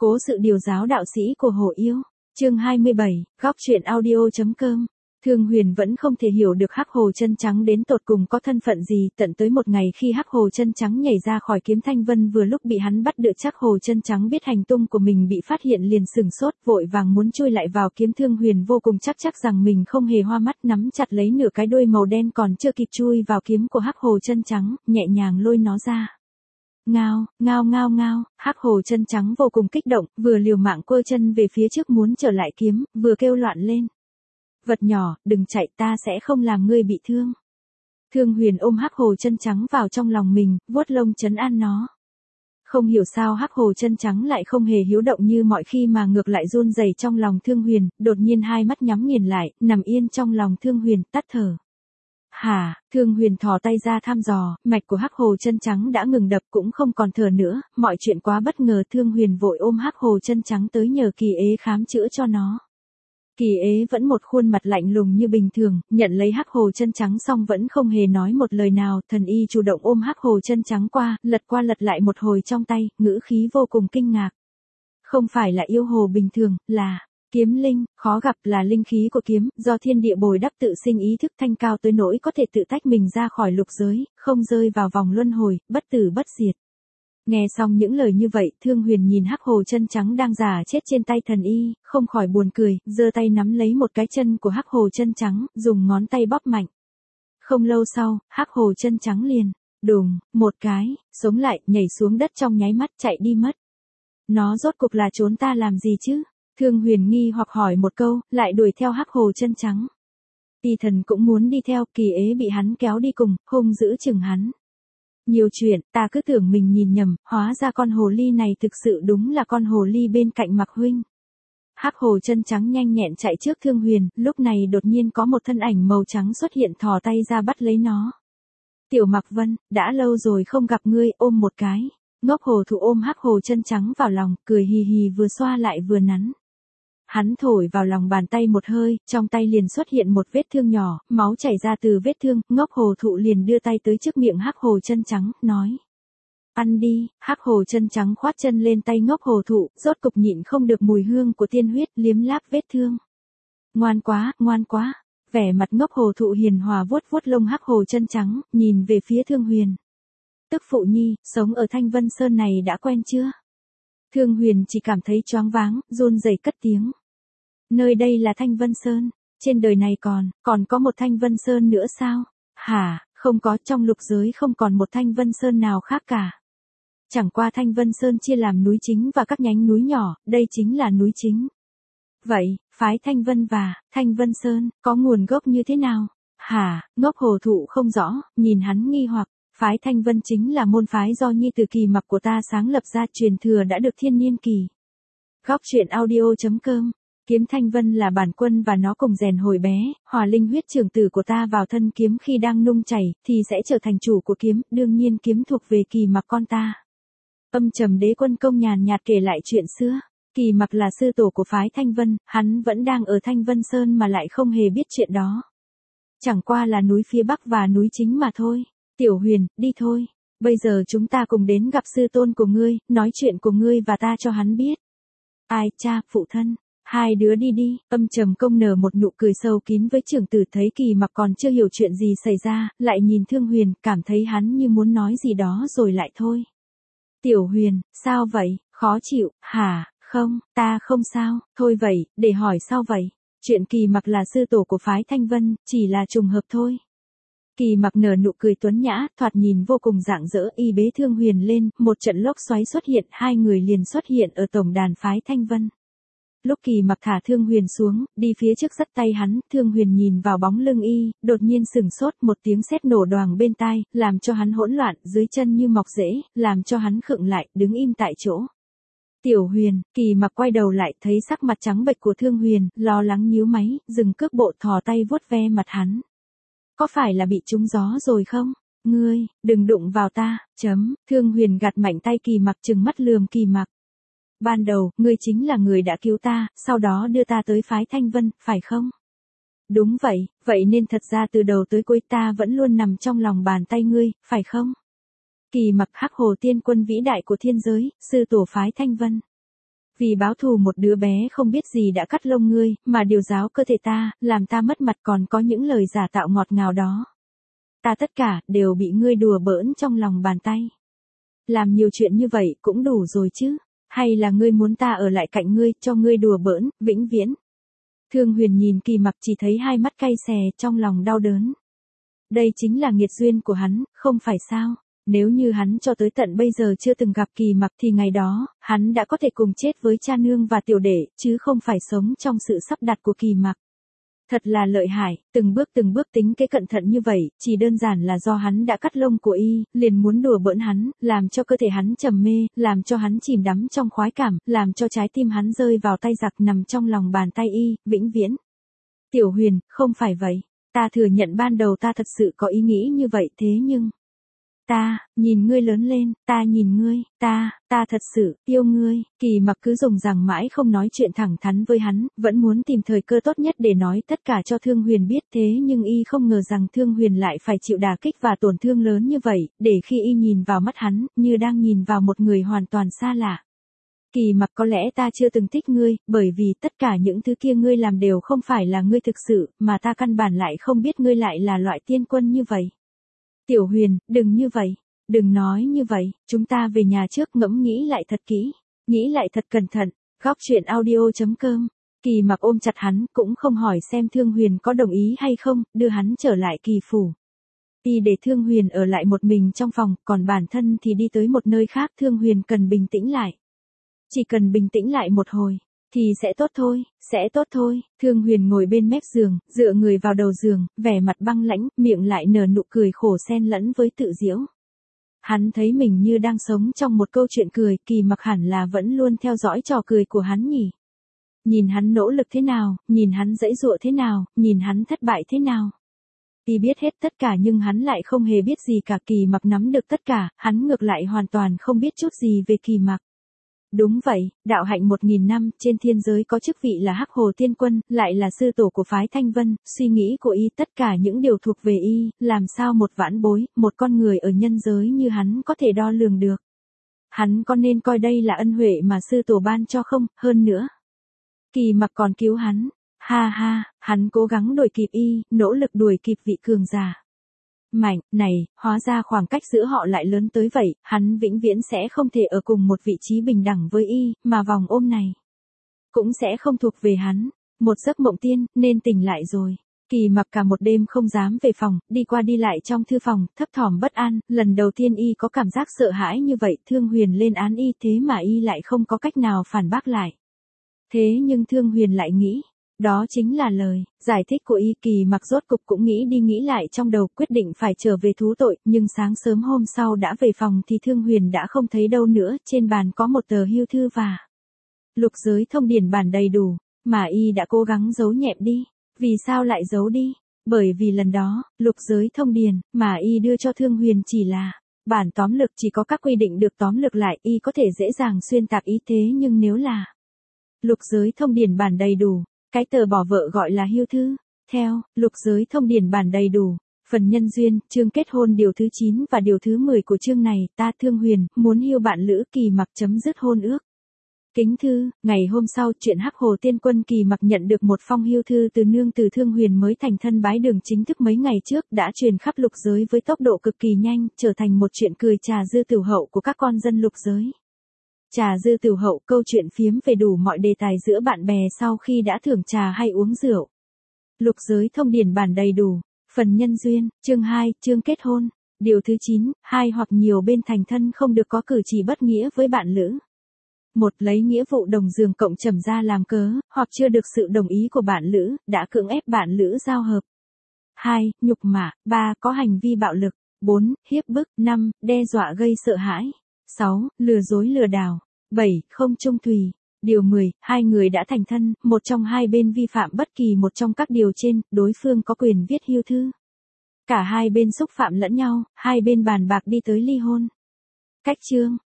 Cố sự điều giáo đạo sĩ của Hổ Yêu. Chương 27, góc truyện audio.com. Thương Huyền vẫn không thể hiểu được Hắc Hồ Chân Trắng đến tột cùng có thân phận gì, tận tới một ngày khi Hắc Hồ Chân Trắng nhảy ra khỏi kiếm Thanh Vân vừa lúc bị hắn bắt được, chắc Hồ Chân Trắng biết hành tung của mình bị phát hiện liền sửng sốt, vội vàng muốn chui lại vào kiếm. Thương Huyền vô cùng chắc rằng mình không hề hoa mắt, nắm chặt lấy nửa cái đuôi màu đen còn chưa kịp chui vào kiếm của Hắc Hồ Chân Trắng, nhẹ nhàng lôi nó ra. Ngao, ngao ngao ngao, Hắc Hồ Chân Trắng vô cùng kích động, vừa liều mạng quơ chân về phía trước muốn trở lại kiếm, vừa kêu loạn lên. Vật nhỏ, đừng chạy, ta sẽ không làm ngươi bị thương. Thương Huyền ôm Hắc Hồ Chân Trắng vào trong lòng mình, vuốt lông trấn an nó. Không hiểu sao Hắc Hồ Chân Trắng lại không hề hiếu động như mọi khi mà ngược lại run rẩy trong lòng Thương Huyền, đột nhiên hai mắt nhắm nghiền lại, nằm yên trong lòng Thương Huyền, tắt thở. Hả, Thương Huyền thò tay ra thăm dò, mạch của Hắc Hồ Chân Trắng đã ngừng đập cũng không còn thở nữa, mọi chuyện quá bất ngờ. Thương Huyền vội ôm Hắc Hồ Chân Trắng tới nhờ Kỳ Ế khám chữa cho nó. Kỳ Ế vẫn một khuôn mặt lạnh lùng như bình thường, nhận lấy Hắc Hồ Chân Trắng xong vẫn không hề nói một lời nào. Thần y chủ động ôm Hắc Hồ Chân Trắng qua lật lại một hồi trong tay, ngữ khí vô cùng kinh ngạc. Không phải là yêu hồ bình thường, là kiếm linh, khó gặp, là linh khí của kiếm, do thiên địa bồi đắp tự sinh ý thức thanh cao tới nỗi có thể tự tách mình ra khỏi lục giới, không rơi vào vòng luân hồi, bất tử bất diệt. Nghe xong những lời như vậy, Thương Huyền nhìn Hắc Hồ Chân Trắng đang già chết trên tay thần y, không khỏi buồn cười, giơ tay nắm lấy một cái chân của Hắc Hồ Chân Trắng, dùng ngón tay bóp mạnh. Không lâu sau, Hắc Hồ Chân Trắng liền, đùng, một cái, sống lại, nhảy xuống đất trong nháy mắt, chạy đi mất. Nó rốt cục là trốn ta làm gì chứ? Thương Huyền nghi hoặc hỏi một câu, lại đuổi theo Hắc Hồ Chân Trắng. Y Thần cũng muốn đi theo, Kỳ Ế bị hắn kéo đi cùng, hung dữ chừng hắn. Nhiều chuyện, ta cứ tưởng mình nhìn nhầm, hóa ra con hồ ly này thực sự đúng là con hồ ly bên cạnh Mạc huynh. Hắc Hồ Chân Trắng nhanh nhẹn chạy trước Thương Huyền, lúc này đột nhiên có một thân ảnh màu trắng xuất hiện, thò tay ra bắt lấy nó. Tiểu Mạc Vân, đã lâu rồi không gặp ngươi, ôm một cái. Ngốc Hồ Thụ ôm Hắc Hồ Chân Trắng vào lòng, cười hì hì vừa xoa lại vừa nắn. Hắn thổi vào lòng bàn tay một hơi, trong tay liền xuất hiện một vết thương nhỏ, máu chảy ra từ vết thương, Ngốc Hồ Thụ liền đưa tay tới trước miệng Hắc Hồ Chân Trắng, nói. Ăn đi, Hắc Hồ Chân Trắng khoát chân lên tay Ngốc Hồ Thụ, rốt cục nhịn không được mùi hương của tiên huyết, liếm láp vết thương. Ngoan quá, vẻ mặt Ngốc Hồ Thụ hiền hòa vuốt vuốt lông Hắc Hồ Chân Trắng, nhìn về phía Thương Huyền. Tức phụ nhi, sống ở Thanh Vân Sơn này đã quen chưa? Thương Huyền chỉ cảm thấy choáng váng, run rẩy cất tiếng. Nơi đây là Thanh Vân Sơn, trên đời này còn có một Thanh Vân Sơn nữa sao? Hả, không có, trong lục giới không còn một Thanh Vân Sơn nào khác cả. Chẳng qua Thanh Vân Sơn chia làm núi chính và các nhánh núi nhỏ, đây chính là núi chính. Vậy, phái Thanh Vân và Thanh Vân Sơn có nguồn gốc như thế nào? Hả, Ngốc Hồ Thụ không rõ, nhìn hắn nghi hoặc. Phái Thanh Vân chính là môn phái do nhi tử Kỳ Mặc của ta sáng lập ra, truyền thừa đã được thiên niên kỳ. Góc truyện audio.com. Kiếm Thanh Vân là bản quân và nó cùng rèn hồi bé, hòa linh huyết trưởng tử của ta vào thân kiếm khi đang nung chảy, thì sẽ trở thành chủ của kiếm, đương nhiên kiếm thuộc về Kỳ Mặc con ta. Âm Trầm Đế Quân Công nhàn nhạt kể lại chuyện xưa. Kỳ Mặc là sư tổ của phái Thanh Vân, hắn vẫn đang ở Thanh Vân Sơn mà lại không hề biết chuyện đó. Chẳng qua là núi phía bắc và núi chính mà thôi. Tiểu Huyền, đi thôi. Bây giờ chúng ta cùng đến gặp sư tôn của ngươi, nói chuyện của ngươi và ta cho hắn biết. Ai cha, phụ thân. Hai đứa đi đi. Âm Trầm Công nở một nụ cười sâu kín với trưởng tử, thấy Kỳ Mặc còn chưa hiểu chuyện gì xảy ra, lại nhìn Thương Huyền, cảm thấy hắn như muốn nói gì đó rồi lại thôi. Tiểu Huyền, sao vậy, khó chịu, hả? Không, ta không sao, thôi vậy, để hỏi sao vậy? Chuyện Kỳ Mặc là sư tổ của phái Thanh Vân, chỉ là trùng hợp thôi. Kỳ Mặc nở nụ cười tuấn nhã, thoạt nhìn vô cùng rạng rỡ, y bế Thương Huyền lên, một trận lốc xoáy xuất hiện, hai người liền xuất hiện ở tổng đàn phái Thanh Vân. Lúc Kỳ Mặc thả Thương Huyền xuống, đi phía trước dắt tay hắn, Thương Huyền nhìn vào bóng lưng y, đột nhiên sửng sốt, một tiếng sét nổ đoàng bên tai, làm cho hắn hỗn loạn, dưới chân như mọc rễ, làm cho hắn khựng lại, đứng im tại chỗ. Tiểu Huyền, Kỳ Mặc quay đầu lại, thấy sắc mặt trắng bệch của Thương Huyền, lo lắng nhíu máy, dừng cước bộ, thò tay vuốt ve mặt hắn. Có phải là bị trúng gió rồi không? Ngươi, đừng đụng vào ta, Thương Huyền gạt mạnh tay Kỳ Mặc, trừng mắt lườm Kỳ Mặc. Ban đầu, ngươi chính là người đã cứu ta, sau đó đưa ta tới phái Thanh Vân, phải không? Đúng vậy, vậy nên thật ra từ đầu tới cuối ta vẫn luôn nằm trong lòng bàn tay ngươi, phải không? Kỳ Mặc, Hắc Hồ Tiên Quân vĩ đại của thiên giới, sư tổ phái Thanh Vân. Vì báo thù một đứa bé không biết gì đã cắt lông ngươi, mà điều giáo cơ thể ta, làm ta mất mặt còn có những lời giả tạo ngọt ngào đó. Ta tất cả, đều bị ngươi đùa bỡn trong lòng bàn tay. Làm nhiều chuyện như vậy cũng đủ rồi chứ. Hay là ngươi muốn ta ở lại cạnh ngươi, cho ngươi đùa bỡn, vĩnh viễn. Thương Huyền nhìn Kỳ Mặc chỉ thấy hai mắt cay xè, trong lòng đau đớn. Đây chính là nghiệt duyên của hắn, không phải sao? Nếu như hắn cho tới tận bây giờ chưa từng gặp Kỳ Mặc thì ngày đó, hắn đã có thể cùng chết với cha nương và tiểu đệ, chứ không phải sống trong sự sắp đặt của Kỳ Mặc. Thật là lợi hại, từng bước tính kế cẩn thận như vậy, chỉ đơn giản là do hắn đã cắt lông của y, liền muốn đùa bỡn hắn, làm cho cơ thể hắn trầm mê, làm cho hắn chìm đắm trong khoái cảm, làm cho trái tim hắn rơi vào tay giặc nằm trong lòng bàn tay y, vĩnh viễn. Tiểu Huyền, không phải vậy. Ta thừa nhận ban đầu ta thật sự có ý nghĩ như vậy thế nhưng... Ta, nhìn ngươi lớn lên, ta nhìn ngươi, ta thật sự, yêu ngươi. Kỳ Mặc cứ dùng rằng mãi không nói chuyện thẳng thắn với hắn, vẫn muốn tìm thời cơ tốt nhất để nói tất cả cho Thương Huyền biết thế nhưng y không ngờ rằng Thương Huyền lại phải chịu đả kích và tổn thương lớn như vậy, để khi y nhìn vào mắt hắn, như đang nhìn vào một người hoàn toàn xa lạ. Kỳ Mặc, có lẽ ta chưa từng thích ngươi, bởi vì tất cả những thứ kia ngươi làm đều không phải là ngươi thực sự, mà ta căn bản lại không biết ngươi lại là loại tiên quân như vậy. Tiểu Huyền, đừng như vậy, đừng nói như vậy, chúng ta về nhà trước ngẫm nghĩ lại thật kỹ, nghĩ lại thật cẩn thận. Góc truyện audio.com. Kỳ Mặc ôm chặt hắn, cũng không hỏi xem Thương Huyền có đồng ý hay không, đưa hắn trở lại Kỳ phủ. Y để Thương Huyền ở lại một mình trong phòng, còn bản thân thì đi tới một nơi khác. Thương Huyền cần bình tĩnh lại. Chỉ cần bình tĩnh lại một hồi, thì sẽ tốt thôi, sẽ tốt thôi. Thương Huyền ngồi bên mép giường, dựa người vào đầu giường, vẻ mặt băng lãnh, miệng lại nở nụ cười khổ xen lẫn với tự giễu. Hắn thấy mình như đang sống trong một câu chuyện cười, Kỳ Mặc hẳn là vẫn luôn theo dõi trò cười của hắn nhỉ. Nhìn hắn nỗ lực thế nào, nhìn hắn giãy giụa thế nào, nhìn hắn thất bại thế nào. Y biết hết tất cả nhưng hắn lại không hề biết gì cả. Kỳ Mặc nắm được tất cả, hắn ngược lại hoàn toàn không biết chút gì về Kỳ Mặc. Đúng vậy, đạo hạnh 1000 năm, trên thiên giới có chức vị là Hắc Hồ Tiên Quân, lại là sư tổ của phái Thanh Vân, suy nghĩ của y, tất cả những điều thuộc về y, làm sao một vãn bối, một con người ở nhân giới như hắn có thể đo lường được. Hắn có nên coi đây là ân huệ mà sư tổ ban cho không, hơn nữa. Kỳ Mặc còn cứu hắn, ha ha, hắn cố gắng đuổi kịp y, nỗ lực đuổi kịp vị cường giả. Mạnh, này, hóa ra khoảng cách giữa họ lại lớn tới vậy, hắn vĩnh viễn sẽ không thể ở cùng một vị trí bình đẳng với y, mà vòng ôm này cũng sẽ không thuộc về hắn. Một giấc mộng tiên, nên tỉnh lại rồi. Kỳ Mặc cả một đêm không dám về phòng, đi qua đi lại trong thư phòng, thấp thỏm bất an, lần đầu tiên y có cảm giác sợ hãi như vậy. Thương Huyền lên án y thế mà y lại không có cách nào phản bác lại. Thế nhưng Thương Huyền lại nghĩ, đó chính là lời giải thích của y. Kỳ Mặc rốt cục cũng nghĩ đi nghĩ lại trong đầu, quyết định phải trở về thú tội, nhưng sáng sớm hôm sau đã về phòng thì Thương Huyền đã không thấy đâu nữa. Trên bàn có một tờ hưu thư và lục giới thông điển bản đầy đủ, mà y đã cố gắng giấu nhẹm đi. Vì sao lại giấu đi? Bởi vì lần đó, lục giới thông điển mà y đưa cho Thương Huyền chỉ là bản tóm lược, chỉ có các quy định được tóm lược lại, y có thể dễ dàng xuyên tạc ý. Thế nhưng nếu là lục giới thông điển bản đầy đủ, cái tờ bỏ vợ gọi là hưu thư. Theo lục giới thông điển bản đầy đủ, phần nhân duyên, chương kết hôn điều thứ 9 và điều thứ 10 của chương này, ta Thương Huyền muốn hưu bạn lữ Kỳ Mặc chấm dứt hôn ước. Kính thư, ngày hôm sau, chuyện Hắc Hồ Tiên Quân. Kỳ Mặc nhận được một phong hưu thư từ nương từ Thương Huyền mới thành thân bái đường chính thức mấy ngày trước, đã truyền khắp lục giới với tốc độ cực kỳ nhanh, trở thành một chuyện cười trà dư tửu hậu của các con dân lục giới. Trà dư tửu hậu, câu chuyện phiếm về đủ mọi đề tài giữa bạn bè sau khi đã thưởng trà hay uống rượu. Lục giới thông điển bản đầy đủ, phần nhân duyên, chương 2, chương kết hôn, điều thứ 9, hai hoặc nhiều bên thành thân không được có cử chỉ bất nghĩa với bạn lữ. Một, lấy nghĩa vụ đồng giường cộng trầm ra làm cớ, hoặc chưa được sự đồng ý của bạn lữ, đã cưỡng ép bạn lữ giao hợp. 2, nhục mạ. 3, có hành vi bạo lực. 4, hiếp bức. 5, đe dọa gây sợ hãi. 6, lừa dối lừa đảo. 7, không chung thủy. Điều 10, hai người đã thành thân, một trong hai bên vi phạm bất kỳ một trong các điều trên, đối phương có quyền viết hưu thư. Cả hai bên xúc phạm lẫn nhau, hai bên bàn bạc đi tới ly hôn. Cách chương